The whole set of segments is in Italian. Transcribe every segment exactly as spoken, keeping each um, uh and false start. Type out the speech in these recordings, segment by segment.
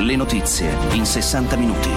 Le notizie in sessanta minuti.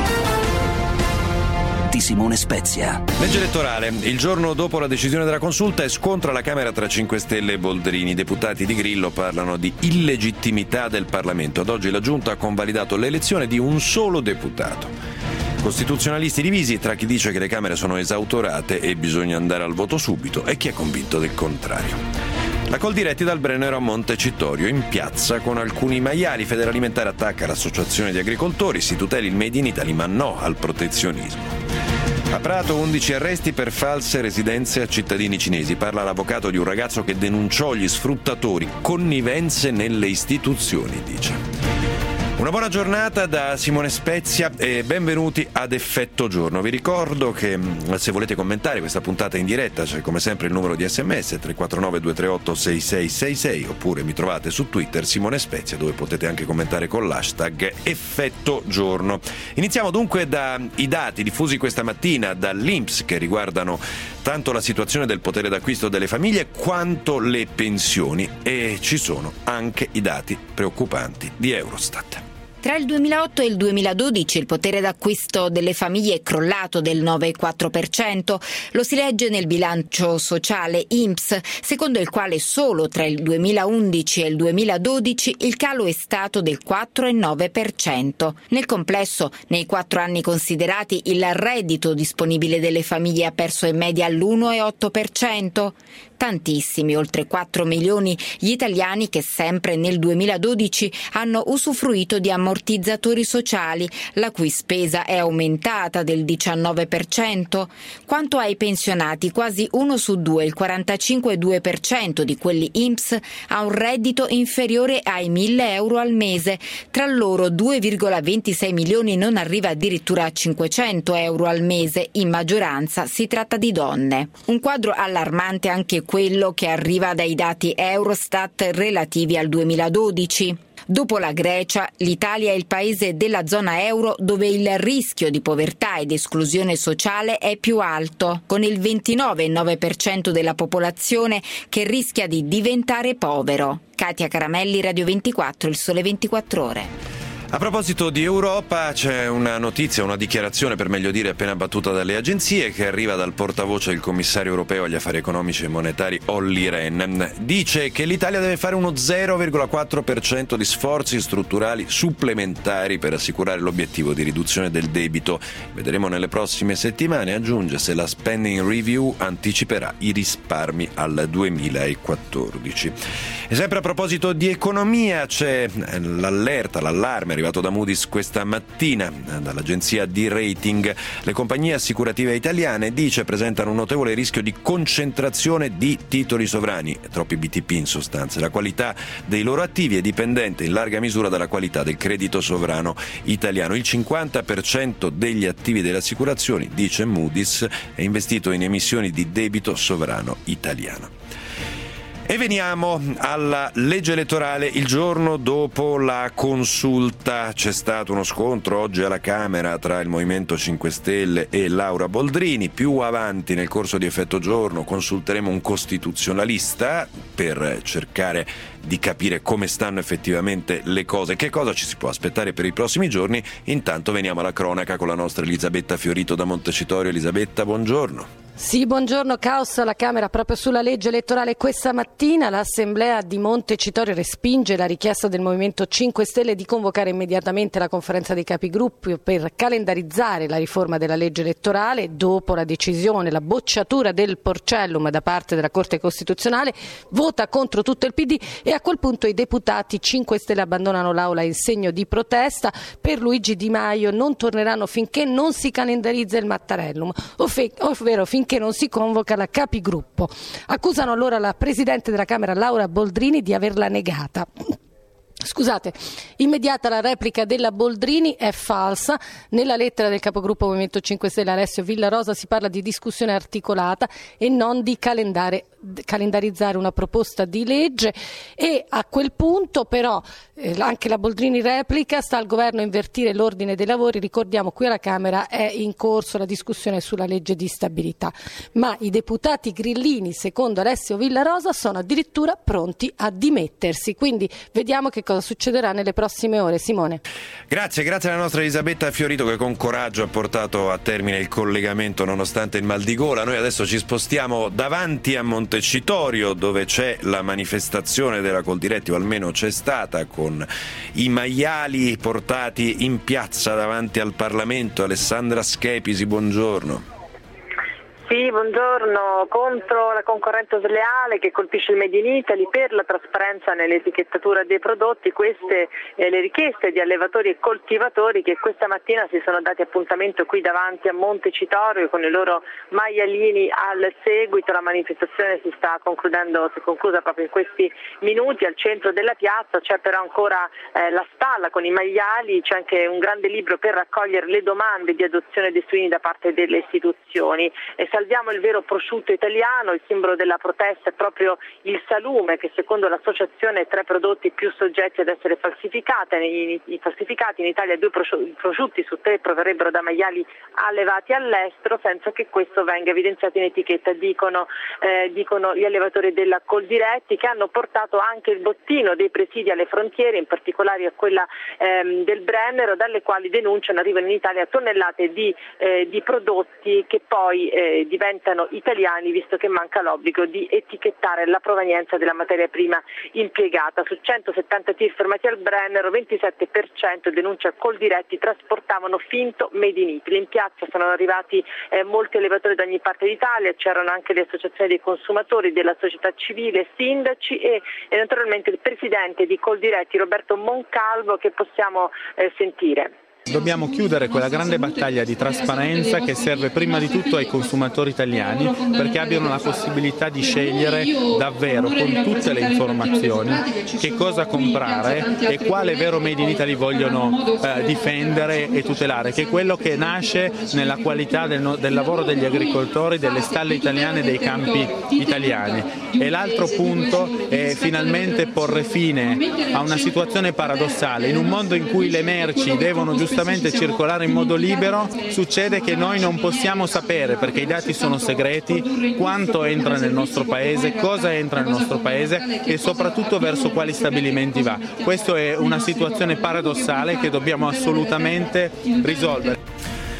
Di Simone Spezia. Legge elettorale. Il giorno dopo la decisione della consulta è scontro alla Camera tra cinque Stelle e Boldrini. I deputati di Grillo parlano di illegittimità del Parlamento. Ad oggi la Giunta ha convalidato l'elezione di un solo deputato. Costituzionalisti divisi tra chi dice che le Camere sono esautorate e bisogna andare al voto subito e chi è convinto del contrario. La Coldiretti dal Brennero a Montecitorio, in piazza con alcuni maiali. Federalimentare attacca l'associazione di agricoltori, si tuteli il Made in Italy ma no al protezionismo. A Prato undici arresti per false residenze a cittadini cinesi. Parla l'avvocato di un ragazzo che denunciò gli sfruttatori, connivenze nelle istituzioni, dice. Una buona giornata da Simone Spezia e benvenuti ad Effetto Giorno. Vi ricordo che se volete commentare questa puntata in diretta c'è come sempre il numero di sms tre quattro nove due tre otto sei sei sei sei oppure mi trovate su Twitter Simone Spezia, dove potete anche commentare con l'hashtag Effetto Giorno. Iniziamo dunque dai dati diffusi questa mattina dall'I N P S che riguardano tanto la situazione del potere d'acquisto delle famiglie quanto le pensioni, e ci sono anche i dati preoccupanti di Eurostat. Tra il duemilaotto e il duemiladodici il potere d'acquisto delle famiglie è crollato del nove virgola quattro per cento. Lo si legge nel bilancio sociale I N P S, secondo il quale solo tra il duemilaundici e il duemiladodici il calo è stato del quattro virgola nove per cento. Nel complesso, nei quattro anni considerati, il reddito disponibile delle famiglie ha perso in media l'uno virgola otto per cento. Tantissimi, oltre quattro milioni, gli italiani che sempre nel duemiladodici hanno usufruito di ammortizzatori sociali, la cui spesa è aumentata del diciannove per cento. Quanto ai pensionati, quasi uno su due, il quarantacinque virgola due per cento di quelli I N P S, ha un reddito inferiore ai mille euro al mese. Tra loro due virgola ventisei milioni non arriva addirittura a cinquecento euro al mese. In maggioranza si tratta di donne. Un quadro allarmante anche quello che arriva dai dati Eurostat relativi al duemiladodici. Dopo la Grecia, l'Italia è il paese della zona euro dove il rischio di povertà ed esclusione sociale è più alto, con il ventinove virgola nove per cento della popolazione che rischia di diventare povero. Katia Caramelli, Radio ventiquattro, Il Sole ventiquattro Ore. A proposito di Europa, c'è una notizia, una dichiarazione per meglio dire appena battuta dalle agenzie, che arriva dal portavoce del commissario europeo agli affari economici e monetari Olli Rehn. Dice che l'Italia deve fare uno zero virgola quattro per cento di sforzi strutturali supplementari per assicurare l'obiettivo di riduzione del debito. Vedremo nelle prossime settimane, aggiunge, se la spending review anticiperà i risparmi al duemilaquattordici. E sempre a proposito di economia c'è l'allerta, l'allarme arrivato da Moody's questa mattina, dall'agenzia di rating. Le compagnie assicurative italiane, dice, presentano un notevole rischio di concentrazione di titoli sovrani, troppi B T P in sostanza. La qualità dei loro attivi è dipendente in larga misura dalla qualità del credito sovrano italiano. Il cinquanta per cento degli attivi delle assicurazioni, dice Moody's, è investito in emissioni di debito sovrano italiano. E veniamo alla legge elettorale. Il giorno dopo la consulta c'è stato uno scontro oggi alla Camera tra il Movimento cinque Stelle e Laura Boldrini. Più avanti nel corso di Effetto Giorno consulteremo un costituzionalista per cercare di capire come stanno effettivamente le cose, che cosa ci si può aspettare per i prossimi giorni. Intanto veniamo alla cronaca con la nostra Elisabetta Fiorito da Montecitorio. Elisabetta, buongiorno. Sì, buongiorno. Caos alla Camera proprio sulla legge elettorale. Questa mattina l'Assemblea di Montecitorio respinge la richiesta del Movimento cinque Stelle di convocare immediatamente la conferenza dei capigruppo per calendarizzare la riforma della legge elettorale. Dopo la decisione, la bocciatura del Porcellum da parte della Corte Costituzionale, vota contro tutto il P D e a quel punto i deputati cinque Stelle abbandonano l'Aula in segno di protesta. Per Luigi Di Maio non torneranno finché non si calendarizza il Mattarellum, ovvero finché che non si convoca la capigruppo. Accusano allora la Presidente della Camera Laura Boldrini di averla negata. Scusate, immediata la replica della Boldrini è falsa. Nella lettera del capogruppo Movimento cinque Stelle Alessio Villarosa si parla di discussione articolata e non di calendario calendarizzare una proposta di legge e a quel punto però eh, anche la Boldrini replica, sta al governo invertire l'ordine dei lavori. Ricordiamo, qui alla Camera è in corso la discussione sulla legge di stabilità, ma i deputati grillini, secondo Alessio Villarosa, sono addirittura pronti a dimettersi, quindi vediamo che cosa succederà nelle prossime ore. Simone. Grazie, grazie alla nostra Elisabetta Fiorito che con coraggio ha portato a termine il collegamento nonostante il mal di gola. Noi adesso ci spostiamo davanti a Montecitorio, dove c'è la manifestazione della Coldiretti, o almeno c'è stata, con i maiali portati in piazza davanti al Parlamento. Alessandra Schepisi, buongiorno. Sì, buongiorno. Contro la concorrenza sleale che colpisce il Made in Italy, per la trasparenza nell'etichettatura dei prodotti, queste eh, le richieste di allevatori e coltivatori che questa mattina si sono dati appuntamento qui davanti a Montecitorio con i loro maialini al seguito. La manifestazione si sta concludendo, si è conclusa proprio in questi minuti al centro della piazza. C'è però ancora eh, la stalla con i maiali, c'è anche un grande libro per raccogliere le domande di adozione dei suini da parte delle istituzioni. E salviamo il vero prosciutto italiano. Il simbolo della protesta è proprio il salume, che secondo l'associazione è tra i prodotti più soggetti ad essere falsificati. In, in, falsificati. In Italia due prosciutti su tre proverrebbero da maiali allevati all'estero, senza che questo venga evidenziato in etichetta, dicono, eh, dicono gli allevatori della Coldiretti, che hanno portato anche il bottino dei presidi alle frontiere, in particolare a quella ehm, del Brennero, dalle quali denunciano arrivano in Italia tonnellate di, eh, di prodotti che poi eh, diventano italiani, visto che manca l'obbligo di etichettare la provenienza della materia prima impiegata. Su centosettanta tir fermati al Brennero, ventisette per cento denuncia Coldiretti trasportavano finto Made in Italy. In piazza sono arrivati eh, molti allevatori da ogni parte d'Italia, c'erano anche le associazioni dei consumatori, della società civile, sindaci e, e naturalmente il presidente di Coldiretti, Roberto Moncalvo, che possiamo eh, sentire. Dobbiamo chiudere quella grande battaglia di trasparenza che serve prima di tutto ai consumatori italiani, perché abbiano la possibilità di scegliere davvero con tutte le informazioni che cosa comprare e quale vero Made in Italy vogliono eh, difendere e tutelare, che è quello che nasce nella qualità del, no, del lavoro degli agricoltori, delle stalle italiane, dei campi italiani. E l'altro punto è finalmente porre fine a una situazione paradossale. In un mondo in cui le merci devono giustamente circolare in modo libero, succede che noi non possiamo sapere, perché i dati sono segreti, quanto entra nel nostro paese, cosa entra nel nostro paese e soprattutto verso quali stabilimenti va. Questa è una situazione paradossale che dobbiamo assolutamente risolvere.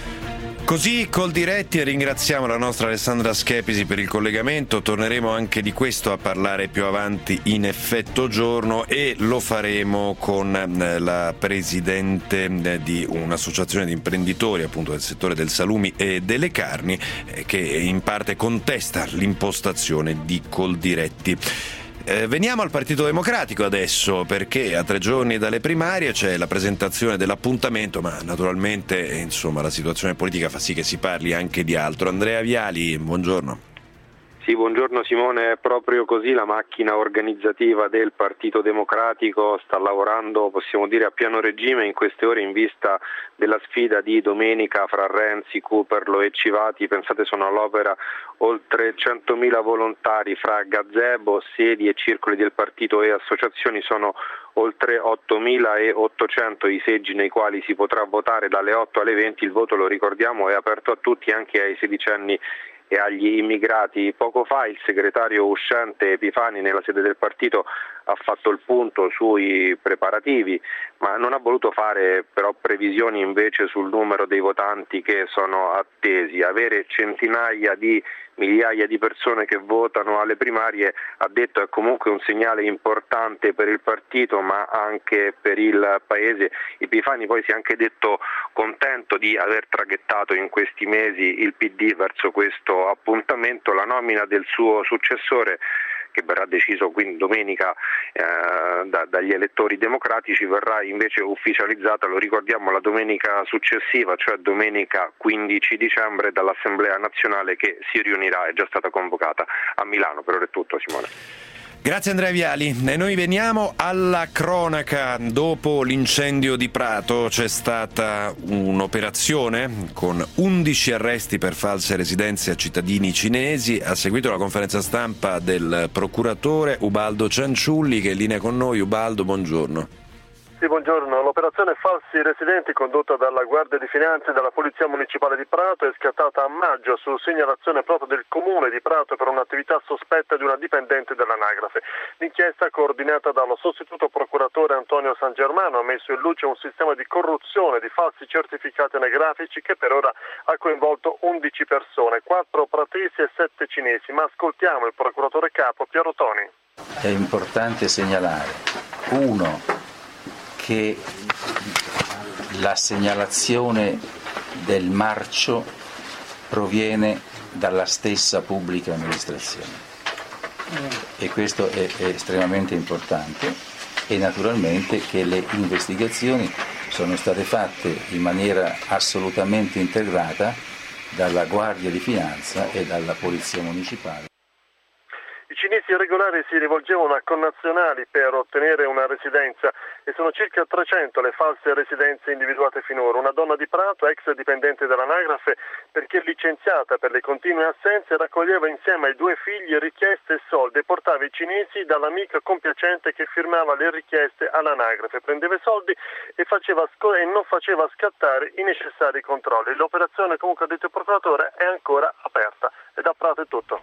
Così Coldiretti, e ringraziamo la nostra Alessandra Schepisi per il collegamento. Torneremo anche di questo a parlare più avanti in Effetto Giorno, e lo faremo con la presidente di un'associazione di imprenditori appunto del settore del salumi e delle carni, che in parte contesta l'impostazione di Coldiretti. Eh, veniamo al Partito Democratico adesso, perché a tre giorni dalle primarie c'è la presentazione dell'appuntamento, ma naturalmente insomma la situazione politica fa sì che si parli anche di altro. Andrea Viali, buongiorno. Sì, buongiorno Simone, è proprio così. La macchina organizzativa del Partito Democratico sta lavorando, possiamo dire, a pieno regime in queste ore in vista della sfida di domenica fra Renzi, Cooperlo e Civati. Pensate, sono all'opera oltre centomila volontari fra gazebo, sedi e circoli del partito e associazioni. Sono oltre ottomilaottocento i seggi nei quali si potrà votare dalle otto alle venti. Il voto, lo ricordiamo, è aperto a tutti, anche ai sedicenni e agli immigrati. Poco fa il segretario uscente Epifani nella sede del partito ha fatto il punto sui preparativi, ma non ha voluto fare però previsioni invece sul numero dei votanti che sono attesi. Avere centinaia di migliaia di persone che votano alle primarie, ha detto, è comunque un segnale importante per il partito ma anche per il paese. Epifani poi si è anche detto contento di aver traghettato in questi mesi il P D verso questo appuntamento. La nomina del suo successore, che verrà deciso quindi domenica eh, da, dagli elettori democratici, verrà invece ufficializzata, lo ricordiamo, la domenica successiva, cioè domenica quindici dicembre, dall'Assemblea Nazionale che si riunirà, è già stata convocata a Milano. Per ora è tutto, Simone. Grazie Andrea Viali. E noi veniamo alla cronaca. Dopo l'incendio di Prato c'è stata un'operazione con undici arresti per false residenze a cittadini cinesi. Ha seguito la conferenza stampa del procuratore Ubaldo Cianciulli, che è in linea con noi. Ubaldo, buongiorno. Sì, buongiorno. L'operazione falsi residenti condotta dalla Guardia di Finanza e dalla Polizia Municipale di Prato è scattata a maggio su segnalazione proprio del Comune di Prato per un'attività sospetta di una dipendente dell'anagrafe. L'inchiesta, coordinata dallo sostituto procuratore Antonio San Germano, ha messo in luce un sistema di corruzione di falsi certificati anagrafici che per ora ha coinvolto undici persone, quattro pratesi e sette cinesi. Ma ascoltiamo il procuratore capo Piero Toni. È importante segnalare, uno, che la segnalazione del marcio proviene dalla stessa pubblica amministrazione e questo è, è estremamente importante, e naturalmente che le investigazioni sono state fatte in maniera assolutamente integrata dalla Guardia di Finanza e dalla Polizia Municipale. I cinesi irregolari si rivolgevano a connazionali per ottenere una residenza e sono circa trecento le false residenze individuate finora. Una donna di Prato, ex dipendente dell'anagrafe, perché licenziata per le continue assenze, raccoglieva insieme ai due figli richieste e soldi e portava i cinesi dall'amica compiacente che firmava le richieste all'anagrafe, prendeva i soldi e, faceva sc- e non faceva scattare i necessari controlli. L'operazione, comunque ha detto il procuratore, è ancora aperta. E da Prato è tutto.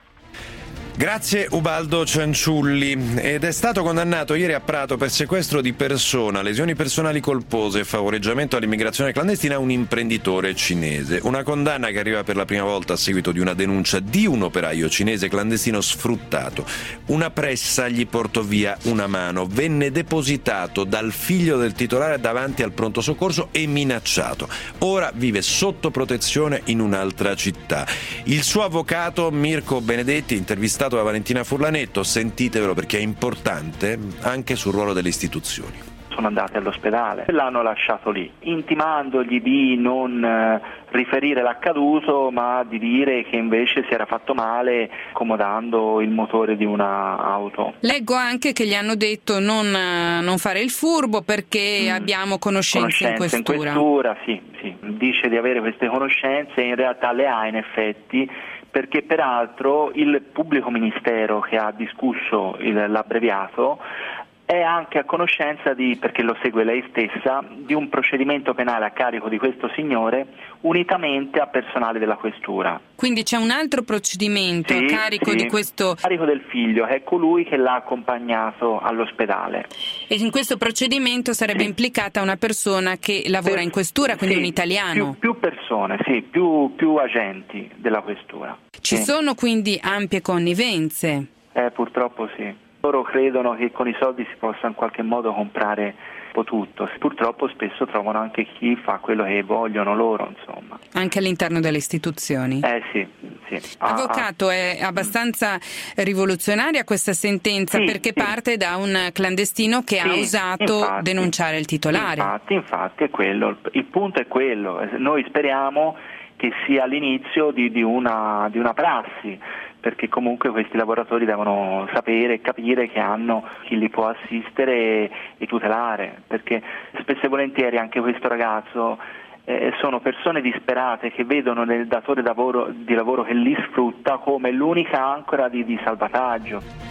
Grazie Ubaldo Cianciulli. Ed è stato condannato ieri a Prato per sequestro di persona, lesioni personali colpose e favoreggiamento all'immigrazione clandestina un imprenditore cinese. Una condanna che arriva per la prima volta a seguito di una denuncia di un operaio cinese clandestino sfruttato. Una pressa gli portò via una mano, venne depositato dal figlio del titolare davanti al pronto soccorso e minacciato. Ora vive sotto protezione in un'altra città. Il suo avvocato Mirko Benedetti, intervistato da Valentina Furlanetto, sentitevelo perché è importante anche sul ruolo delle istituzioni. Sono andati all'ospedale e l'hanno lasciato lì, intimandogli di non eh, riferire l'accaduto, ma di dire che invece si era fatto male accomodando il motore di una auto. Leggo anche che gli hanno detto non, non fare il furbo perché mm. abbiamo conoscenze, conoscenze in questura. in questura, sì, sì. Dice di avere queste conoscenze, in realtà le ha in effetti, perché peraltro il pubblico ministero che ha discusso il, l'abbreviato è anche a conoscenza di, perché lo segue lei stessa, di un procedimento penale a carico di questo signore unitamente a personale della questura. Quindi c'è un altro procedimento sì, a carico sì, di questo... a carico del figlio, che è colui che l'ha accompagnato all'ospedale. E in questo procedimento sarebbe sì. implicata una persona che lavora per, in questura, quindi sì, un italiano? Più, più persone, sì, più, più agenti della questura. Ci sì. sono quindi ampie connivenze? Eh, purtroppo sì. Loro credono che con i soldi si possa in qualche modo comprare un po' tutto. Purtroppo spesso trovano anche chi fa quello che vogliono loro, insomma. Anche all'interno delle istituzioni? Eh sì, sì. Avvocato, ah, è abbastanza rivoluzionaria questa sentenza sì, perché sì. parte da un clandestino che sì, ha osato infatti, denunciare il titolare. Infatti, infatti è quello. Il punto è quello. Noi speriamo che sia l'inizio di, di, una, di una prassi, perché comunque questi lavoratori devono sapere e capire che hanno chi li può assistere e, e tutelare, perché spesso e volentieri anche questo ragazzo eh, sono persone disperate che vedono nel datore di lavoro, di lavoro che li sfrutta come l'unica ancora di, di salvataggio.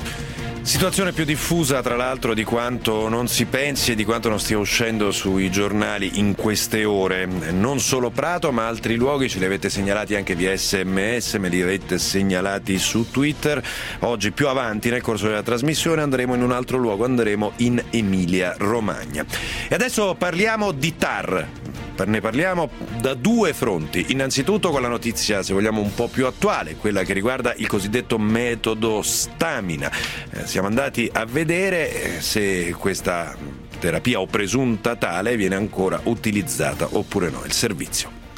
Situazione più diffusa tra l'altro di quanto non si pensi e di quanto non stia uscendo sui giornali in queste ore. Non solo Prato ma altri luoghi ce li avete segnalati anche via sms, me li avete segnalati su Twitter. Oggi più avanti nel corso della trasmissione andremo in un altro luogo, andremo in Emilia Romagna. E adesso parliamo di T A R. Ne parliamo da due fronti. Innanzitutto con la notizia, se vogliamo, un po' più attuale, quella che riguarda il cosiddetto metodo Stamina. Eh, siamo andati a vedere se questa terapia o presunta tale viene ancora utilizzata oppure no, il servizio.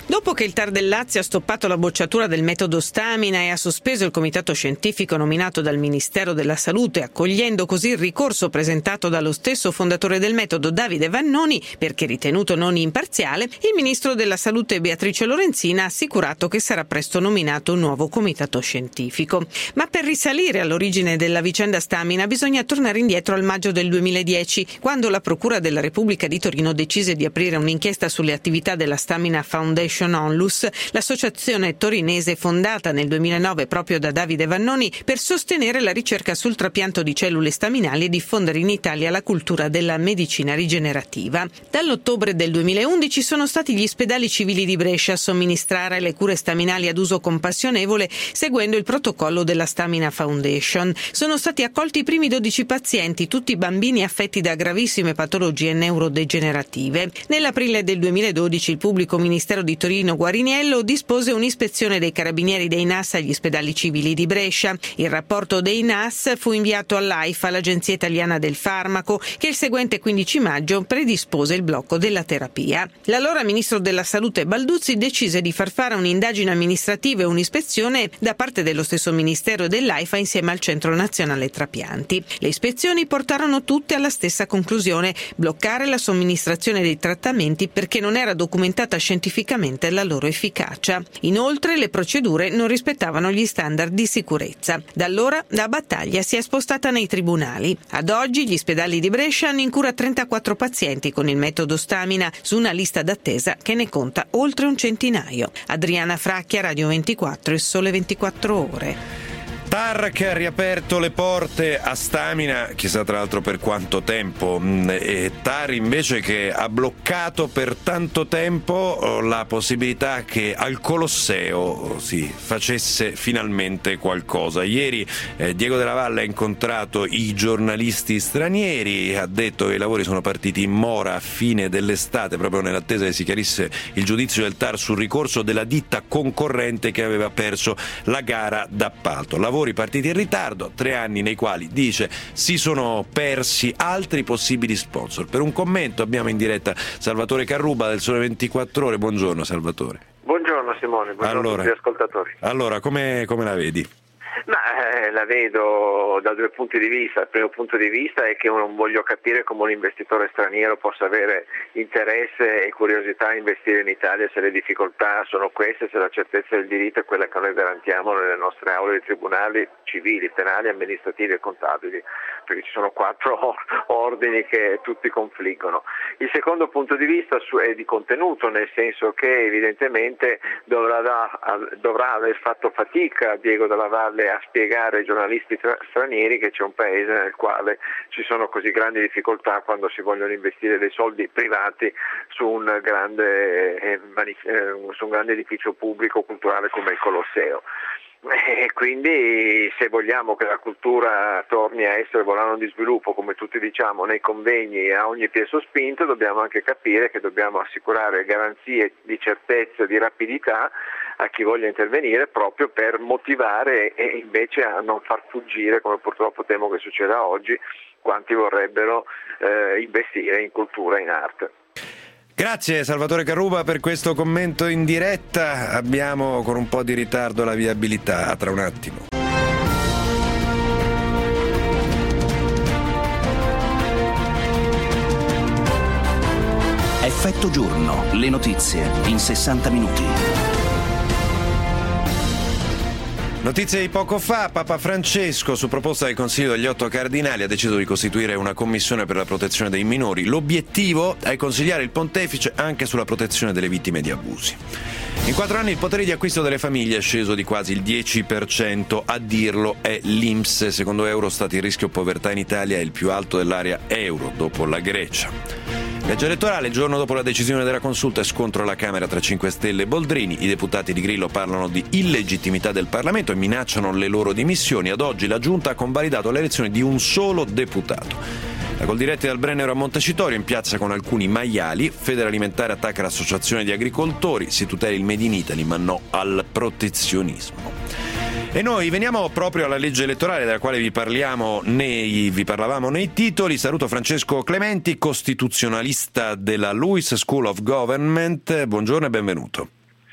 Dopo che il T A R del Lazio ha stoppato la bocciatura del metodo Stamina e ha sospeso il comitato scientifico nominato dal Ministero della Salute, accogliendo così il ricorso presentato dallo stesso fondatore del metodo, Davide Vannoni, perché ritenuto non imparziale, il Ministro della Salute Beatrice Lorenzin ha assicurato che sarà presto nominato un nuovo comitato scientifico. Ma per risalire all'origine della vicenda Stamina bisogna tornare indietro al maggio del duemiladieci, quando la Procura della Repubblica di Torino decise di aprire un'inchiesta sulle attività della Stamina Foundation Onlus, l'associazione torinese fondata nel duemilanove proprio da Davide Vannoni per sostenere la ricerca sul trapianto di cellule staminali e diffondere in Italia la cultura della medicina rigenerativa. Dall'ottobre del duemilaundici sono stati gli ospedali civili di Brescia a somministrare le cure staminali ad uso compassionevole seguendo il protocollo della Stamina Foundation. Sono stati accolti i primi dodici pazienti, tutti bambini affetti da gravissime patologie neurodegenerative. Nell'aprile del duemiladodici il pubblico ministero di Torino Guariniello dispose un'ispezione dei carabinieri dei N A S agli ospedali civili di Brescia. Il rapporto dei N A S fu inviato all'AIFA, l'Agenzia Italiana del Farmaco, che il seguente quindici maggio predispose il blocco della terapia. L'allora ministro della Salute Balduzzi decise di far fare un'indagine amministrativa e un'ispezione da parte dello stesso ministero e dell'AIFA insieme al Centro Nazionale Trapianti. Le ispezioni portarono tutte alla stessa conclusione: bloccare la somministrazione dei trattamenti perché non era documentata scientificamente la loro efficacia. Inoltre le procedure non rispettavano gli standard di sicurezza. Da allora la battaglia si è spostata nei tribunali. Ad oggi gli ospedali di Brescia hanno in cura trentaquattro pazienti con il metodo Stamina su una lista d'attesa che ne conta oltre un centinaio. Adriana Fracchia, Radio ventiquattro e Sole ventiquattro Ore. T A R che ha riaperto le porte a Stamina, chissà tra l'altro per quanto tempo, e T A R invece che ha bloccato per tanto tempo la possibilità che al Colosseo si facesse finalmente qualcosa. Ieri eh, Diego Della Valle ha incontrato i giornalisti stranieri, ha detto che i lavori sono partiti in mora a fine dell'estate, proprio nell'attesa che si chiarisse il giudizio del T A R sul ricorso della ditta concorrente che aveva perso la gara d'appalto. Lavori partiti in ritardo, tre anni nei quali, dice, si sono persi altri possibili sponsor. Per un commento abbiamo in diretta Salvatore Carruba del Sole ventiquattro Ore. Buongiorno Salvatore. Buongiorno Simone, buongiorno allora, a tutti gli ascoltatori. Allora, come, come la vedi? Ma eh, la vedo da due punti di vista. Il primo punto di vista è che non voglio capire come un investitore straniero possa avere interesse e curiosità a investire in Italia se le difficoltà sono queste, se la certezza del diritto è quella che noi garantiamo nelle nostre aule di tribunali civili, penali, amministrativi e contabili, perché ci sono quattro ordini che tutti confliggono. Il secondo punto di vista è di contenuto, nel senso che evidentemente dovrà, dovrà aver fatto fatica Diego Della Valle a spiegare ai giornalisti tra- stranieri che c'è un paese nel quale ci sono così grandi difficoltà quando si vogliono investire dei soldi privati su un grande, eh, manif- eh, su un grande edificio pubblico culturale come il Colosseo. E quindi se vogliamo che la cultura torni a essere volano di sviluppo, come tutti diciamo, nei convegni a ogni piè sospinto, dobbiamo anche capire che dobbiamo assicurare garanzie di certezza, di rapidità a chi voglia intervenire, proprio per motivare e invece a non far fuggire, come purtroppo temo che succeda oggi, quanti vorrebbero eh, investire in cultura e in arte. Grazie Salvatore Carruba per questo commento in diretta. Abbiamo con un po' di ritardo la viabilità, tra un attimo. Effetto giorno, le notizie in sessanta minuti. Notizie di poco fa, Papa Francesco, su proposta del Consiglio degli Otto Cardinali, ha deciso di costituire una commissione per la protezione dei minori. L'obiettivo è consigliare il pontefice anche sulla protezione delle vittime di abusi. In quattro anni il potere di acquisto delle famiglie è sceso di quasi il dieci per cento, a dirlo è l'I N P S. Secondo Eurostat il rischio povertà in Italia è il più alto dell'area euro, dopo la Grecia. Legge elettorale, il giorno dopo la decisione della consulta e scontro alla Camera tra cinque Stelle e Boldrini. I deputati di Grillo parlano di illegittimità del Parlamento e minacciano le loro dimissioni. Ad oggi la Giunta ha convalidato l'elezione di un solo deputato. La Coldiretti dal Brennero a Montecitorio, in piazza con alcuni maiali. Federalimentare attacca l'associazione di agricoltori. Si tutela il Made in Italy ma no al protezionismo. E noi veniamo proprio alla legge elettorale della quale vi parliamo nei, vi parlavamo nei titoli. Saluto Francesco Clementi, costituzionalista della Lewis School of Government. Buongiorno e benvenuto.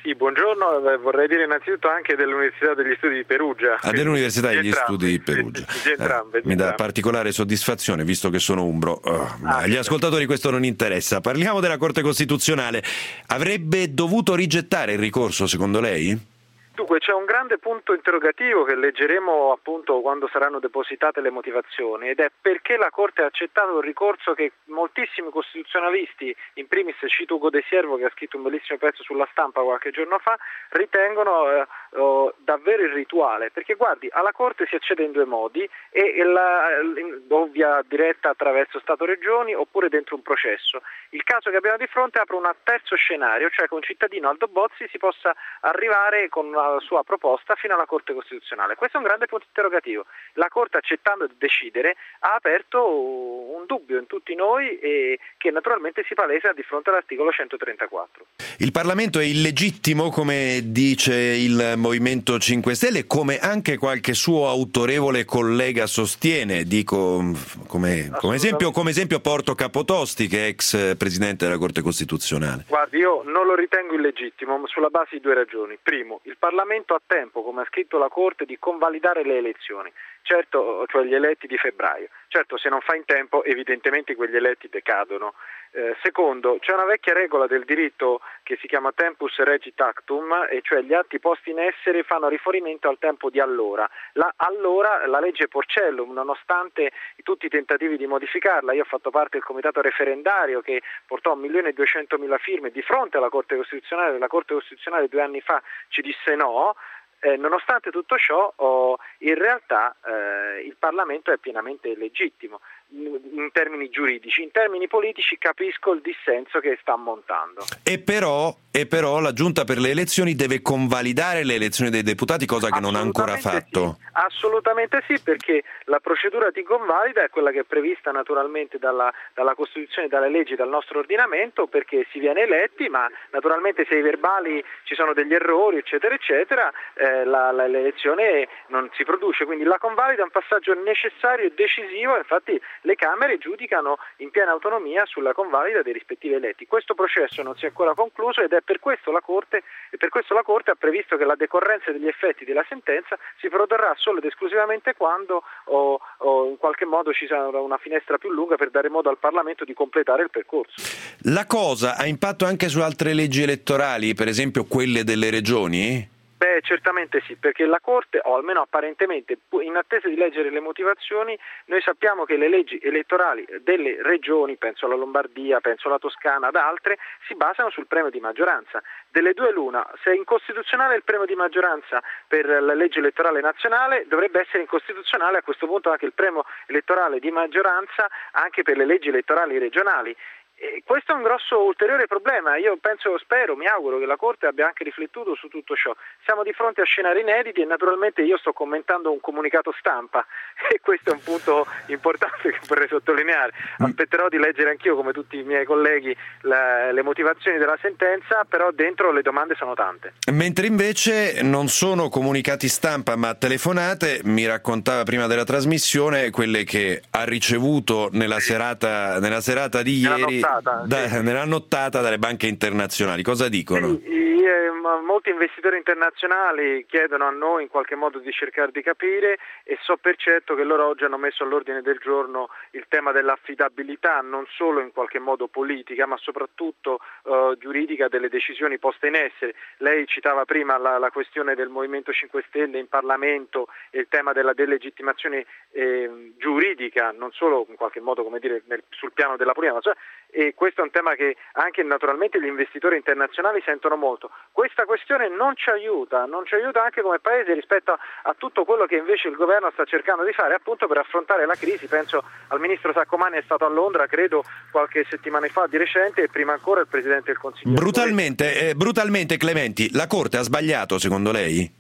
Sì, buongiorno, vorrei dire innanzitutto anche dell'Università degli Studi di Perugia. Ah, dell'Università degli Studi di Perugia. Sì, entrambe, eh, mi dà particolare soddisfazione, visto che sono umbro. Oh, ah, agli ascoltatori questo non interessa. Parliamo della Corte Costituzionale. Avrebbe dovuto rigettare il ricorso, secondo lei? Dunque c'è un grande punto interrogativo che leggeremo appunto quando saranno depositate le motivazioni, ed è perché la Corte ha accettato il ricorso che moltissimi costituzionalisti, in primis cito Ugo De Siervo che ha scritto un bellissimo pezzo sulla Stampa qualche giorno fa, ritengono eh, oh, davvero irrituale, perché guardi, alla Corte si accede in due modi, e la, o via diretta attraverso Stato-Regioni oppure dentro un processo. Il caso che abbiamo di fronte apre un terzo scenario, cioè che un cittadino Aldo Bozzi si possa arrivare con una sua proposta fino alla Corte Costituzionale. Questo è un grande punto interrogativo. La Corte, accettando di decidere, ha aperto un dubbio in tutti noi e che naturalmente si palesa di fronte all'articolo centotrentaquattro. Il Parlamento è illegittimo, come dice il Movimento cinque Stelle, come anche qualche suo autorevole collega sostiene. Dico come, come, esempio, come esempio Porto Capotosti, che è ex presidente della Corte Costituzionale. Guardi, io non lo ritengo illegittimo sulla base di due ragioni. Primo, il Parlamento ha tempo, come ha scritto la Corte, di convalidare le elezioni, certo, cioè gli eletti di febbraio. Certo, se non fa in tempo, evidentemente quegli eletti decadono. Eh, secondo, c'è una vecchia regola del diritto che si chiama tempus regit actum, e cioè gli atti posti in essere fanno riferimento al tempo di allora. La, allora la legge Porcellum, nonostante tutti i tentativi di modificarla, io ho fatto parte del comitato referendario che portò un milione e duecentomila firme di fronte alla Corte Costituzionale, la Corte Costituzionale due anni fa ci disse no. Eh, nonostante tutto ciò, oh, in realtà eh, il Parlamento è pienamente legittimo in termini giuridici. In termini politici capisco il dissenso che sta montando. E però, e però la Giunta per le elezioni deve convalidare le elezioni dei deputati, cosa che non ha ancora fatto. Sì, assolutamente sì, perché la procedura di convalida è quella che è prevista naturalmente dalla, dalla Costituzione, dalle leggi, dal nostro ordinamento, perché si viene eletti, ma naturalmente se i verbali ci sono degli errori, eccetera, eccetera, eh, la, la, l'elezione non si produce. Quindi la convalida è un passaggio necessario e decisivo, infatti le Camere giudicano in piena autonomia sulla convalida dei rispettivi eletti. Questo processo non si è ancora concluso ed è per questo la Corte, e per questo la Corte ha previsto che la decorrenza degli effetti della sentenza si produrrà solo ed esclusivamente quando o, o in qualche modo ci sarà una finestra più lunga per dare modo al Parlamento di completare il percorso. La cosa ha impatto anche su altre leggi elettorali, per esempio quelle delle regioni? Beh, certamente sì, perché la Corte, o almeno apparentemente, in attesa di leggere le motivazioni, noi sappiamo che le leggi elettorali delle regioni, penso alla Lombardia, penso alla Toscana, ad altre, si basano sul premio di maggioranza. Delle due l'una, se è incostituzionale il premio di maggioranza per la legge elettorale nazionale, dovrebbe essere incostituzionale a questo punto anche il premio elettorale di maggioranza anche per le leggi elettorali regionali. E questo è un grosso ulteriore problema. Io penso, spero, mi auguro che la Corte abbia anche riflettuto su tutto ciò. Siamo di fronte a scenari inediti e naturalmente io sto commentando un comunicato stampa e questo è un punto importante che vorrei sottolineare. Aspetterò di leggere anch'io, come tutti i miei colleghi, la, le motivazioni della sentenza, però dentro le domande sono tante. Mentre invece non sono comunicati stampa ma telefonate, mi raccontava prima della trasmissione quelle che ha ricevuto nella serata, nella serata di ieri. Da, sì. Nella nottata dalle banche internazionali, cosa dicono? Sì, eh, molti investitori internazionali chiedono a noi in qualche modo di cercare di capire e so per certo che loro oggi hanno messo all'ordine del giorno il tema dell'affidabilità, non solo in qualche modo politica ma soprattutto eh, giuridica delle decisioni poste in essere. Lei citava prima la, la questione del Movimento cinque Stelle in Parlamento e il tema della delegittimazione eh, giuridica, non solo in qualche modo come dire nel, sul piano della politica, ma cioè, e questo è un tema che anche naturalmente gli investitori internazionali sentono molto. Questa questione non ci aiuta, non ci aiuta anche come Paese rispetto a, a tutto quello che invece il governo sta cercando di fare appunto per affrontare la crisi. Penso al ministro Saccomanni, è stato a Londra credo qualche settimana fa di recente e prima ancora il Presidente del Consiglio. Brutalmente, eh, brutalmente Clementi, la Corte ha sbagliato secondo lei?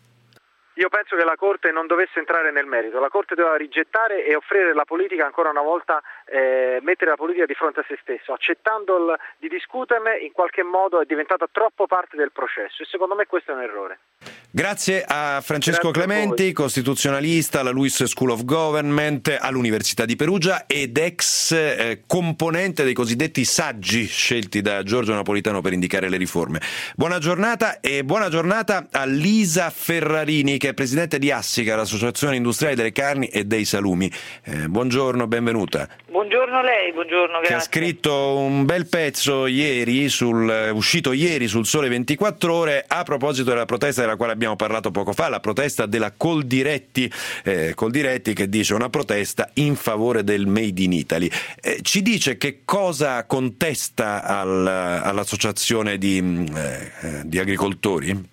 Io penso che la Corte non dovesse entrare nel merito, la Corte doveva rigettare e offrire la politica ancora una volta, eh, mettere la politica di fronte a se stesso, accettando il, di discuterne in qualche modo è diventata troppo parte del processo e secondo me questo è un errore. Grazie a Francesco Grazie Clementi, a costituzionalista alla Luiss School of Government all'Università di Perugia ed ex eh, componente dei cosiddetti saggi scelti da Giorgio Napolitano per indicare le riforme. Buona giornata e buona giornata a Lisa Ferrarini, che è presidente di Assica, l'Associazione Industriale delle Carni e dei Salumi. Eh, buongiorno, benvenuta. Buongiorno a lei, buongiorno, grazie. Che ha scritto un bel pezzo ieri, sul, uscito ieri sul Sole ventiquattro Ore, a proposito della protesta della quale abbiamo parlato poco fa, la protesta della Coldiretti, eh, Coldiretti che dice una protesta in favore del Made in Italy. Eh, ci dice che cosa contesta al, all'associazione di, eh, di agricoltori?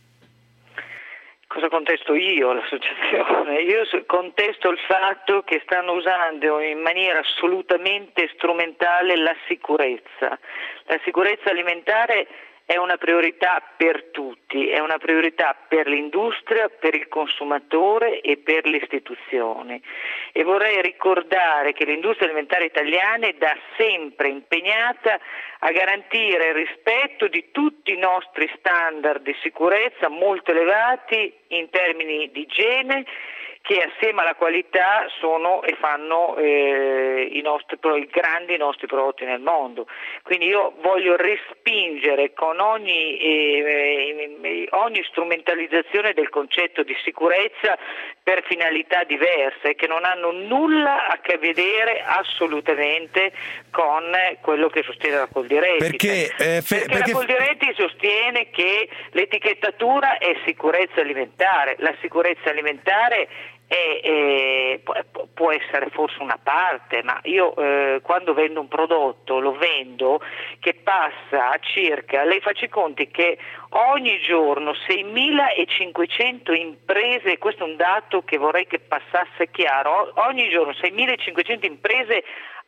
Cosa contesto io all'associazione? Io contesto il fatto che stanno usando in maniera assolutamente strumentale la sicurezza. La sicurezza alimentare è una priorità per tutti, è una priorità per l'industria, per il consumatore e per le istituzioni. E vorrei ricordare che l'industria alimentare italiana è da sempre impegnata a garantire il rispetto di tutti i nostri standard di sicurezza molto elevati in termini di igiene, che assieme alla qualità sono e fanno eh, i nostri i grandi nostri prodotti nel mondo. Quindi io voglio respingere con ogni, eh, eh, ogni strumentalizzazione del concetto di sicurezza per finalità diverse che non hanno nulla a che vedere assolutamente con quello che sostiene la Coldiretti. Perché, eh, fe- perché, perché la Coldiretti sostiene che l'etichettatura è sicurezza alimentare. La sicurezza alimentare E, e, può essere forse una parte, ma io eh, quando vendo un prodotto lo vendo che passa a circa, lei faccia i conti che ogni giorno seimilacinquecento imprese, questo è un dato che vorrei che passasse chiaro, ogni giorno seimilacinquecento imprese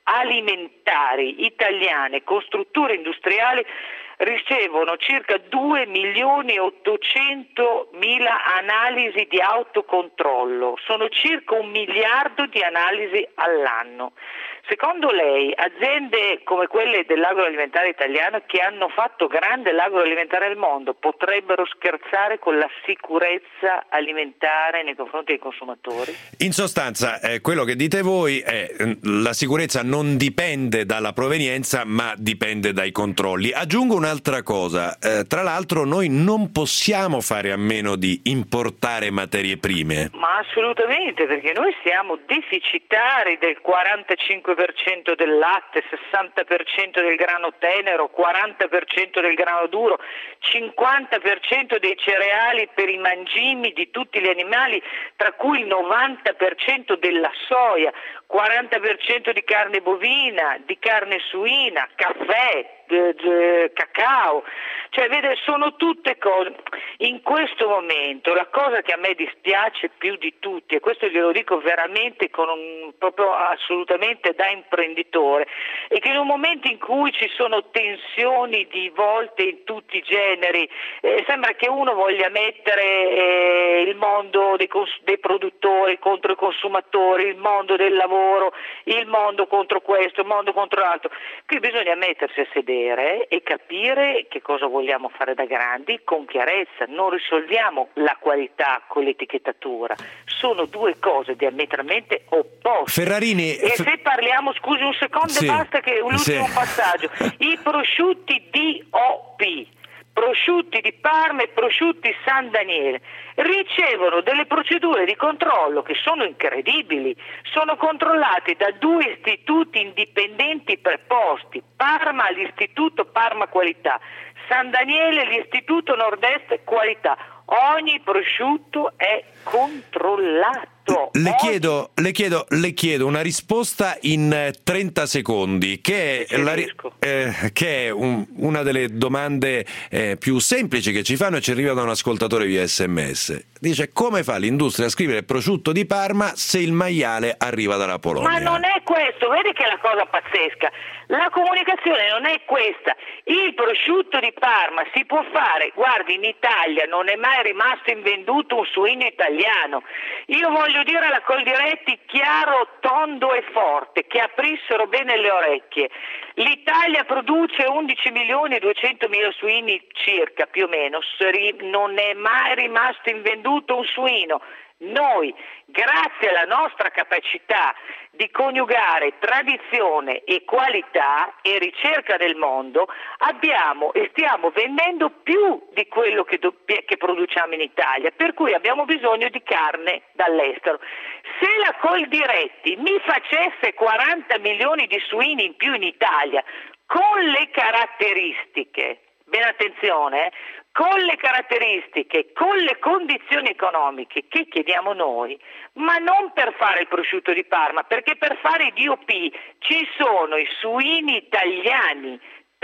alimentari italiane con strutture industriali ricevono circa due milioni e ottocentomila analisi di autocontrollo, sono circa un miliardo di analisi all'anno. Secondo lei aziende come quelle dell'agroalimentare italiano che hanno fatto grande l'agroalimentare al mondo potrebbero scherzare con la sicurezza alimentare nei confronti dei consumatori? In sostanza eh, quello che dite voi è la sicurezza non dipende dalla provenienza ma dipende dai controlli. Aggiungo un'altra cosa, eh, tra l'altro noi non possiamo fare a meno di importare materie prime. Ma assolutamente, perché noi siamo deficitari del quarantacinque per cento del latte, sessanta per cento del grano tenero, quaranta per cento del grano duro, cinquanta per cento dei cereali per i mangimi di tutti gli animali, tra cui il novanta per cento della soia, quaranta per cento di carne bovina, di carne suina, caffè, d- d- cacao, cioè vede, sono tutte cose. In questo momento la cosa che a me dispiace più di tutti, e questo glielo dico veramente con un, proprio assolutamente da imprenditore, è che in un momento in cui ci sono tensioni di volte in tutti i generi, eh, sembra che uno voglia mettere eh, il mondo dei, cons- dei produttori contro i consumatori, il mondo del lavoro, il mondo contro questo, il mondo contro l'altro. Qui bisogna mettersi a sedere e capire che cosa vogliamo fare da grandi con chiarezza. Non risolviamo la qualità con l'etichettatura, sono due cose diametralmente opposte. Ferrarini, e se parliamo, scusi un secondo sì, e basta, che l'ultimo sì. passaggio, i prosciutti D O P, prosciutti di Parma e prosciutti San Daniele, ricevono delle procedure di controllo che sono incredibili, sono controllati da due istituti indipendenti preposti, Parma l'Istituto Parma Qualità, San Daniele l'Istituto Nord-Est Qualità. Ogni prosciutto è controllato. Le chiedo, le chiedo, le chiedo una risposta in trenta secondi, che è, la, eh, che è un, una delle domande eh, più semplici che ci fanno e ci arriva da un ascoltatore via sms. Dice: come fa l'industria a scrivere prosciutto di Parma se il maiale arriva dalla Polonia? Ma non è questo, vedi che è la cosa pazzesca. La comunicazione non è questa. Il prosciutto di Parma si può fare, guardi, in Italia non è mai rimasto invenduto un suino italiano. Io voglio dire alla Coldiretti chiaro, tondo e forte, che aprissero bene le orecchie. L'Italia produce undici milioni e duecentomila suini circa, più o meno, non è mai rimasto invenduto un suino. Noi, grazie alla nostra capacità di coniugare tradizione e qualità e ricerca del mondo, abbiamo e stiamo vendendo più di quello che, do- che produciamo in Italia, per cui abbiamo bisogno di carne dall'estero. Se la Coldiretti mi facesse quaranta milioni di suini in più in Italia, con le caratteristiche, ben attenzione, eh, con le caratteristiche, con le condizioni economiche che chiediamo noi, ma non per fare il prosciutto di Parma, perché per fare i D O P ci sono i suini italiani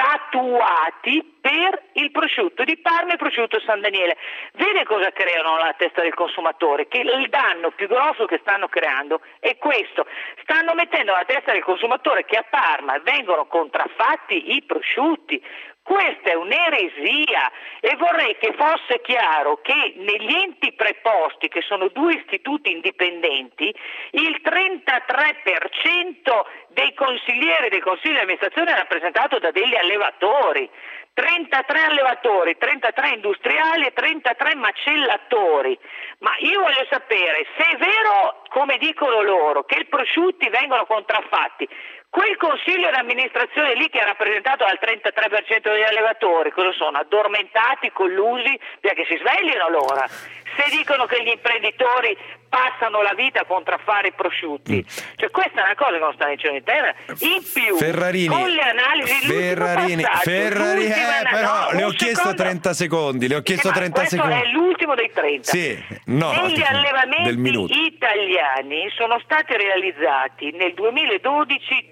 tatuati per il prosciutto di Parma e il prosciutto San Daniele. Vede cosa creano nella testa del consumatore? Che il danno più grosso che stanno creando è questo: stanno mettendo nella testa del consumatore che a Parma vengono contraffatti i prosciutti. Questa è un'eresia e vorrei che fosse chiaro che negli enti preposti, che sono due istituti indipendenti, il trentatré per cento dei consiglieri del consiglio di amministrazione è rappresentato da degli allevatori. trentatré allevatori, trentatré industriali e trentatré macellatori. Ma io voglio sapere se è vero, come dicono loro, che i prosciutti vengono contraffatti. Quel consiglio di amministrazione lì che è rappresentato dal trentatré per cento degli allevatori, cosa sono? Addormentati, collusi, perché si svegliano allora. Se dicono che gli imprenditori passano la vita a contraffare i prosciutti, cioè questa è una cosa che non sta dicendo in terra. In più, Ferrarini, con le analisi, Ferrarini, Ferrarini, eh, però no, le ho chiesto secondo, trenta secondi, le ho chiesto sì, trenta questo secondi. Questo è l'ultimo dei trenta. Sì, no, Negli del allevamenti minuto. italiani sono stati realizzati nel duemiladodici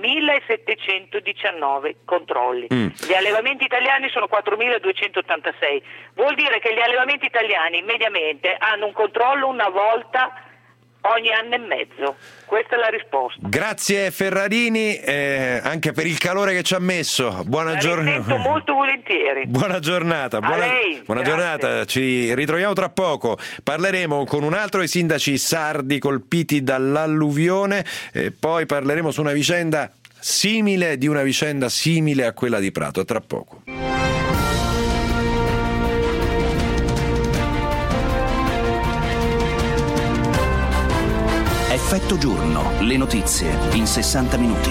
duemilasettecentodiciannove controlli. Mm. Gli allevamenti italiani sono quattromiladuecentottantasei. Vuol dire che gli allevamenti italiani mediamente hanno un controllo una volta ogni anno e mezzo. Questa è la risposta. Grazie Ferrarini, eh, anche per il calore che ci ha messo. Buona giornata. Molto volentieri. Buona giornata. Buona, lei, buona giornata. Ci ritroviamo tra poco. Parleremo con un altro dei sindaci sardi colpiti dall'alluvione e poi parleremo su una vicenda simile di una vicenda simile a quella di Prato. Tra poco. Effetto giorno, le notizie in sessanta minuti.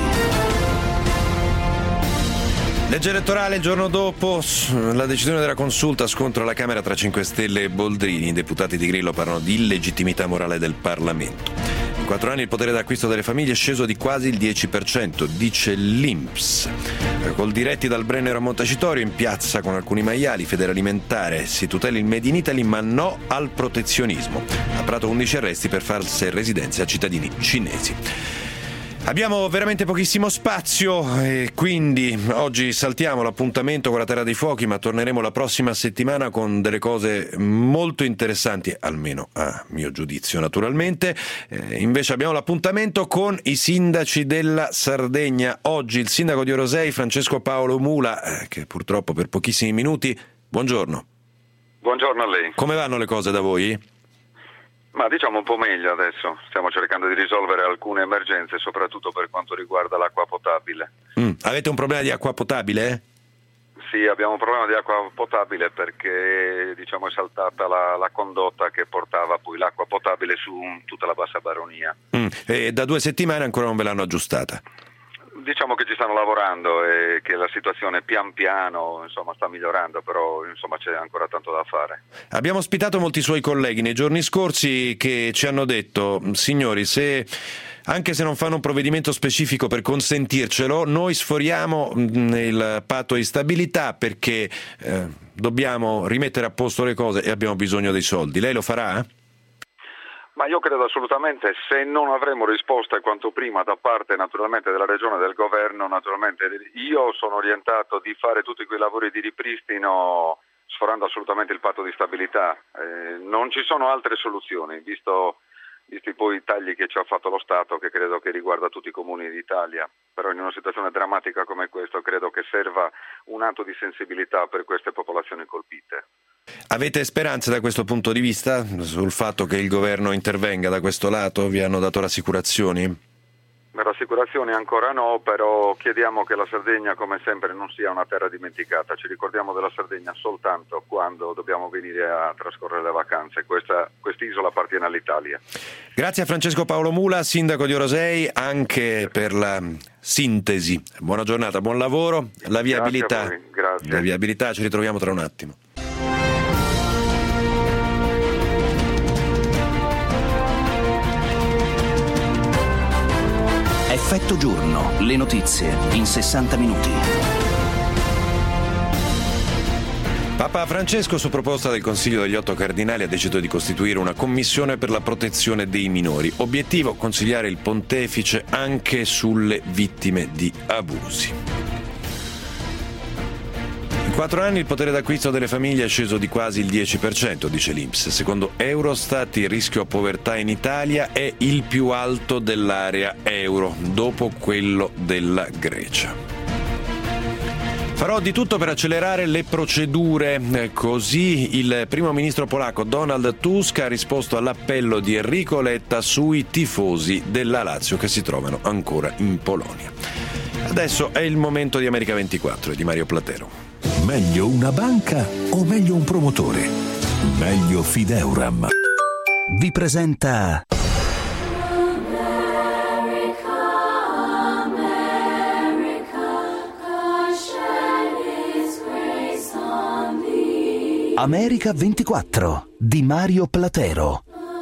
Legge elettorale il giorno dopo, la decisione della consulta scontro alla Camera tra cinque Stelle e Boldrini. I deputati di Grillo parlano di illegittimità morale del Parlamento. In quattro anni il potere d'acquisto delle famiglie è sceso di quasi il dieci per cento, dice l'I N P S. Coldiretti dal Brennero a Montecitorio, in piazza con alcuni maiali, Federalimentare, si tutela il Made in Italy ma no al protezionismo. A Prato undici arresti per false residenze a cittadini cinesi. Abbiamo veramente pochissimo spazio e quindi oggi saltiamo l'appuntamento con la Terra dei Fuochi, ma torneremo la prossima settimana con delle cose molto interessanti, almeno a mio giudizio naturalmente. Eh, invece abbiamo l'appuntamento con i sindaci della Sardegna. Oggi il sindaco di Orosei, Francesco Paolo Mula, eh, che purtroppo per pochissimi minuti. Buongiorno. Buongiorno a lei. Come vanno le cose da voi? Ma diciamo un po' meglio adesso, stiamo cercando di risolvere alcune emergenze, soprattutto per quanto riguarda l'acqua potabile. Mm. Avete un problema di acqua potabile? Sì, abbiamo un problema di acqua potabile perché diciamo è saltata la, la condotta che portava poi l'acqua potabile su tutta la Bassa Baronia. Mm. E da due settimane ancora non ve l'hanno aggiustata? Diciamo che ci stanno lavorando e che la situazione pian piano insomma sta migliorando, però insomma c'è ancora tanto da fare. Abbiamo ospitato molti suoi colleghi nei giorni scorsi che ci hanno detto: signori, se anche se non fanno un provvedimento specifico per consentircelo, noi sforiamo il patto di stabilità perché eh, dobbiamo rimettere a posto le cose e abbiamo bisogno dei soldi. Lei lo farà? Ma io credo assolutamente, se non avremo risposte quanto prima da parte naturalmente della Regione e del Governo, naturalmente io sono orientato di fare tutti quei lavori di ripristino sforando assolutamente il patto di stabilità. Eh, non ci sono altre soluzioni, visto visti poi i tagli che ci ha fatto lo Stato, che credo che riguarda tutti i comuni d'Italia. Però in una situazione drammatica come questa credo che serva un atto di sensibilità per queste popolazioni colpite. Avete speranze da questo punto di vista sul fatto che il governo intervenga da questo lato? Vi hanno dato rassicurazioni? Rassicurazioni ancora no, però chiediamo che la Sardegna come sempre non sia una terra dimenticata. Ci ricordiamo della Sardegna soltanto quando dobbiamo venire a trascorrere le vacanze. Questa quest'isola appartiene all'Italia. Grazie a Francesco Paolo Mula, sindaco di Orosei, anche per la sintesi. Buona giornata, buon lavoro. La viabilità, Grazie a voi. Grazie. La viabilità, ci ritroviamo tra un attimo. Effetto giorno, le notizie in sessanta minuti. Papa Francesco, su proposta del Consiglio degli Otto Cardinali, ha deciso di costituire una commissione per la protezione dei minori. Obiettivo: consigliare il pontefice anche sulle vittime di abusi. In quattro anni il potere d'acquisto delle famiglie è sceso di quasi il dieci per cento, dice l'I N P S. Secondo Eurostat il rischio povertà in Italia è il più alto dell'area euro, dopo quello della Grecia. Farò di tutto per accelerare le procedure, così il primo ministro polacco Donald Tusk ha risposto all'appello di Enrico Letta sui tifosi della Lazio che si trovano ancora in Polonia. Adesso è il momento di America ventiquattro e di Mario Platero. Meglio una banca o meglio un promotore? Meglio Fideuram. Vi presenta America ventiquattro di Mario Platero.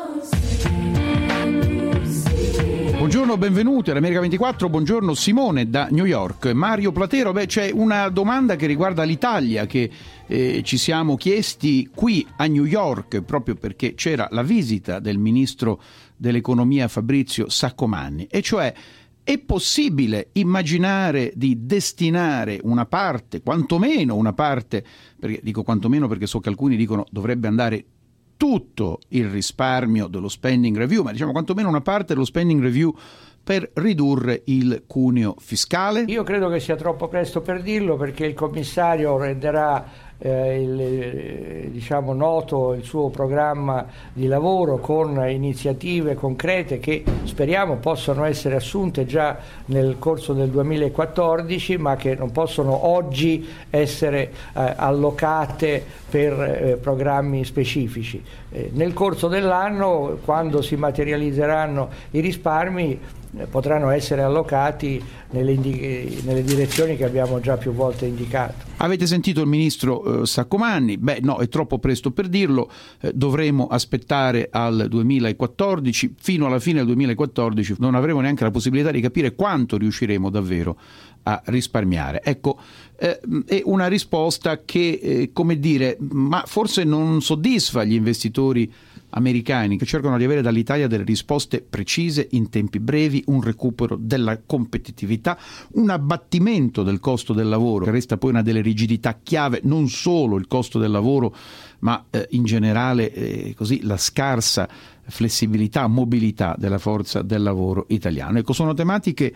Buongiorno, benvenuti all'America ventiquattro, buongiorno Simone da New York. Mario Platero, beh, c'è una domanda che riguarda l'Italia che eh, ci siamo chiesti qui a New York proprio perché c'era la visita del ministro dell'economia Fabrizio Saccomanni, e cioè: è possibile immaginare di destinare una parte, quantomeno una parte, perché dico quantomeno perché so che alcuni dicono dovrebbe andare tutto il risparmio dello spending review, ma diciamo quantomeno una parte dello spending review per ridurre il cuneo fiscale? Io credo che sia troppo presto per dirlo, perché il commissario renderà eh, il, diciamo, noto il suo programma di lavoro con iniziative concrete che speriamo possano essere assunte già nel corso del duemilaquattordici, ma che non possono oggi essere eh, allocate per eh, programmi specifici. Eh, nel corso dell'anno, quando si materializzeranno i risparmi, eh, potranno essere allocati nelle, indi- nelle direzioni che abbiamo già più volte indicato. Avete sentito il ministro eh, Saccomanni? Beh, no, è troppo presto per dirlo, eh, dovremo aspettare al duemilaquattordici, fino alla fine del duemilaquattordici non avremo neanche la possibilità di capire quanto riusciremo davvero a risparmiare. Ecco, eh, è una risposta che, eh, come dire, ma forse non soddisfa gli investitori americani che cercano di avere dall'Italia delle risposte precise in tempi brevi, un recupero della competitività, un abbattimento del costo del lavoro, che resta poi una delle rigidità chiave, non solo il costo del lavoro, ma eh, in generale eh, così la scarsa flessibilità, mobilità della forza del lavoro italiano. Ecco, sono tematiche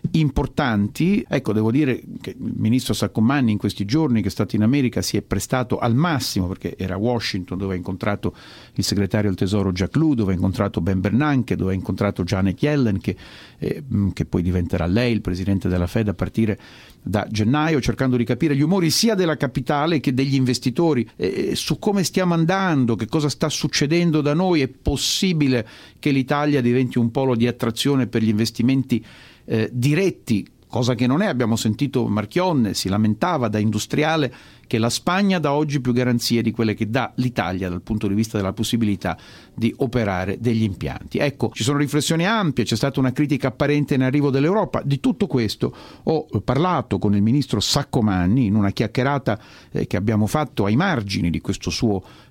importanti. Ecco, devo dire che il ministro Saccomanni in questi giorni che è stato in America si è prestato al massimo, perché era a Washington dove ha incontrato il segretario del Tesoro Jack Lew, dove ha incontrato Ben Bernanke, dove ha incontrato Janet Yellen, che, eh, che poi diventerà lei il presidente della Fed a partire da gennaio, cercando di capire gli umori sia della capitale che degli investitori eh, su come stiamo andando, che cosa sta succedendo da noi. È possibile che l'Italia diventi un polo di attrazione per gli investimenti eh, diretti, cosa che non è. Abbiamo sentito Marchionne, si lamentava da industriale che la Spagna dà oggi più garanzie di quelle che dà l'Italia dal punto di vista della possibilità di operare degli impianti. Ecco, ci sono riflessioni ampie, c'è stata una critica apparente in arrivo dell'Europa. Di tutto questo ho parlato con il ministro Saccomanni in una chiacchierata eh, che abbiamo fatto ai margini di questo suo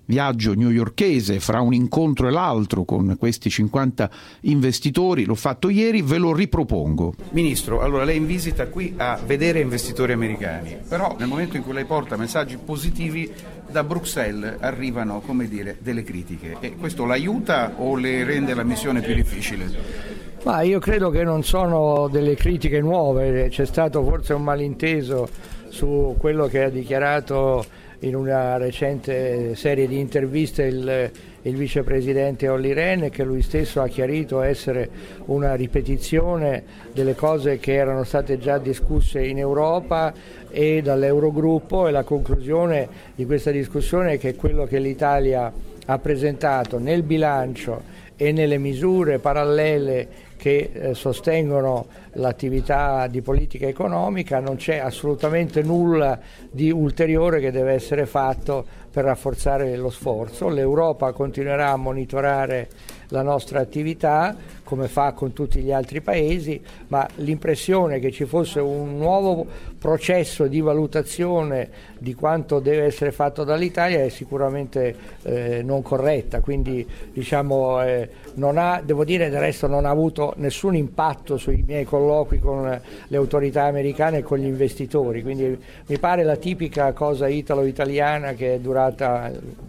viaggio newyorkese fra un incontro e l'altro con questi cinquanta investitori, l'ho fatto ieri, ve lo ripropongo. Ministro, allora lei è in visita qui a vedere investitori americani, però nel momento in cui lei porta messaggi positivi da Bruxelles arrivano, come dire, delle critiche, e questo l'aiuta o le rende la missione più difficile? Ma io credo che non sono delle critiche nuove, c'è stato forse un malinteso su quello che ha dichiarato in una recente serie di interviste il, il vicepresidente Olli Rehn, che lui stesso ha chiarito essere una ripetizione delle cose che erano state già discusse in Europa e dall'Eurogruppo, e la conclusione di questa discussione è che quello che l'Italia ha presentato nel bilancio e nelle misure parallele che eh, sostengono l'attività di politica economica, non c'è assolutamente nulla di ulteriore che deve essere fatto per rafforzare lo sforzo. L'Europa continuerà a monitorare la nostra attività come fa con tutti gli altri paesi, ma l'impressione che ci fosse un nuovo processo di valutazione di quanto deve essere fatto dall'Italia è sicuramente eh, non corretta, quindi diciamo eh, non ha, devo dire del resto non ha avuto nessun impatto sui miei colloqui con le autorità americane e con gli investitori, quindi mi pare la tipica cosa italo-italiana che è durata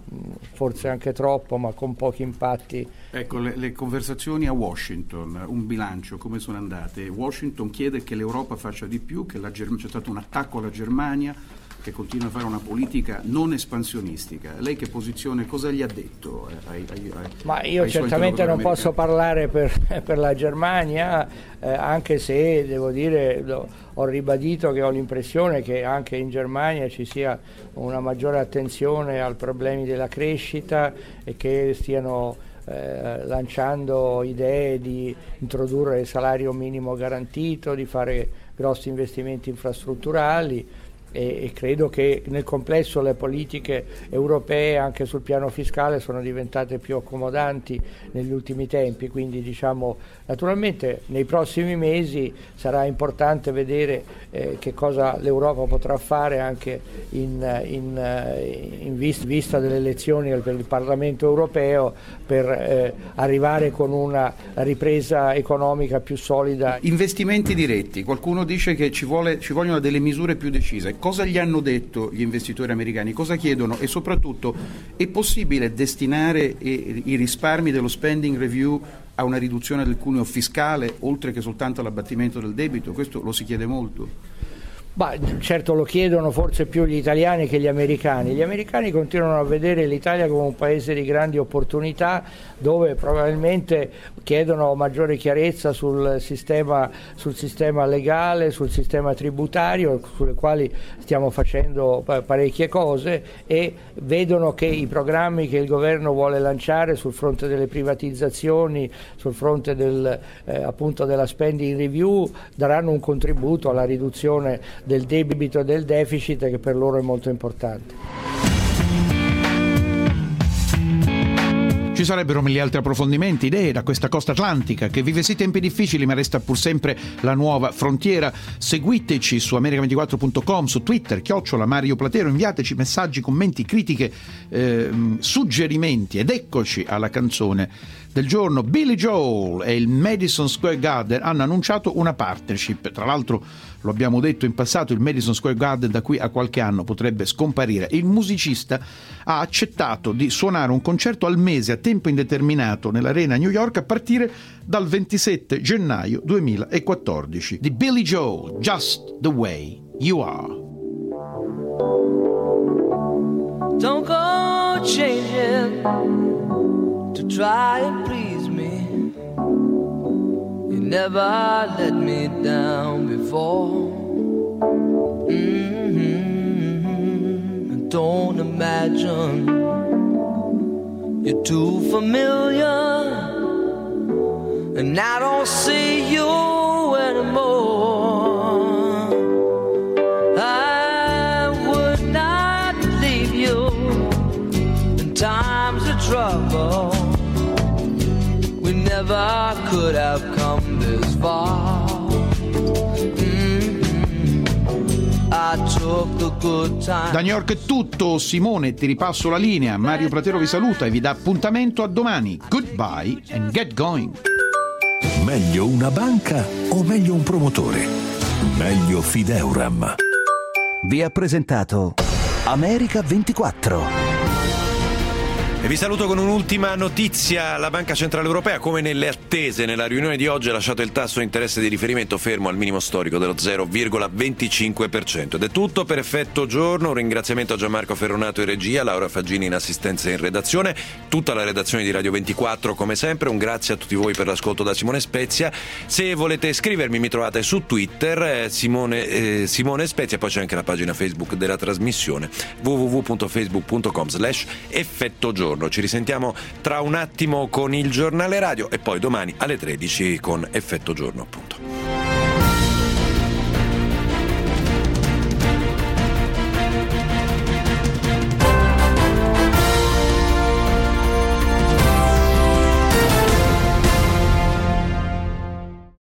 forse anche troppo, ma con pochi impatti. Ecco, le, le conversazioni a Washington, un bilancio, come sono andate? Washington chiede che l'Europa faccia di più, che la Germ- c'è stato un attacco alla Germania, che continua a fare una politica non espansionistica. Lei che posizione, cosa gli ha detto? Ai, ai, ai, Ma io certamente non posso parlare per, per la Germania, eh, anche se devo dire, lo, ho ribadito che ho l'impressione che anche in Germania ci sia una maggiore attenzione ai problemi della crescita e che stiano eh, lanciando idee di introdurre il salario minimo garantito, di fare grossi investimenti infrastrutturali. E credo che nel complesso le politiche europee anche sul piano fiscale sono diventate più accomodanti negli ultimi tempi, quindi diciamo naturalmente nei prossimi mesi sarà importante vedere eh, che cosa l'Europa potrà fare anche in, in, in vista, vista delle elezioni per il Parlamento europeo per eh, arrivare con una ripresa economica più solida. Investimenti diretti, qualcuno dice che ci, vuole, ci vogliono delle misure più decise. Cosa gli hanno detto gli investitori americani? Cosa chiedono? E soprattutto, è possibile destinare i risparmi dello spending review a una riduzione del cuneo fiscale, oltre che soltanto all'abbattimento del debito? Questo lo si chiede molto. Bah, certo lo chiedono forse più gli italiani che gli americani. Gli americani continuano a vedere l'Italia come un paese di grandi opportunità, dove probabilmente chiedono maggiore chiarezza sul sistema, sul sistema legale, sul sistema tributario, sulle quali stiamo facendo parecchie cose, e vedono che i programmi che il governo vuole lanciare sul fronte delle privatizzazioni, sul fronte del, eh, appunto della spending review, daranno un contributo alla riduzione del debito e del deficit, che per loro è molto importante. Ci sarebbero mille altri approfondimenti, idee da questa costa atlantica che vive sì tempi difficili ma resta pur sempre la nuova frontiera. Seguiteci su america ventiquattro punto com, su Twitter, chiocciola Mario Platero, inviateci messaggi, commenti, critiche, eh, suggerimenti, ed eccoci alla canzone del giorno. Billy Joel e il Madison Square Garden hanno annunciato una partnership. Tra l'altro, lo abbiamo detto in passato, il Madison Square Garden da qui a qualche anno potrebbe scomparire. Il musicista ha accettato di suonare un concerto al mese a tempo indeterminato nell'Arena New York a partire dal ventisette gennaio duemilaquattordici. Di Billy Joel, Just the Way You Are. Don't go changing to try and please me. You never let me down before. Mm-hmm. Don't imagine you're too familiar, and I don't see you anymore. I would not leave you in times of trouble. We never could have come this far. Mm-hmm. I I took the good time. Da New York è tutto, Simone ti ripasso la linea, Mario Pratero vi saluta e vi dà appuntamento a domani. Goodbye and get going. Meglio una banca o meglio un promotore? Meglio Fideuram. Vi ha presentato America ventiquattro. E vi saluto con un'ultima notizia. La Banca Centrale Europea, come nelle attese, nella riunione di oggi ha lasciato il tasso di interesse di riferimento fermo al minimo storico dello zero virgola venticinque per cento. Ed è tutto per Effetto Giorno. Un ringraziamento a Gianmarco Ferronato in regia, Laura Faggini in assistenza e in redazione, tutta la redazione di Radio ventiquattro come sempre. Un grazie a tutti voi per l'ascolto da Simone Spezia. Se volete scrivermi mi trovate su Twitter, eh, Simone, eh, Simone Spezia, poi c'è anche la pagina Facebook della trasmissione w w w punto facebook punto com slash effetto giorno. Ci risentiamo tra un attimo con il giornale radio e poi domani alle tredici con Effetto Giorno.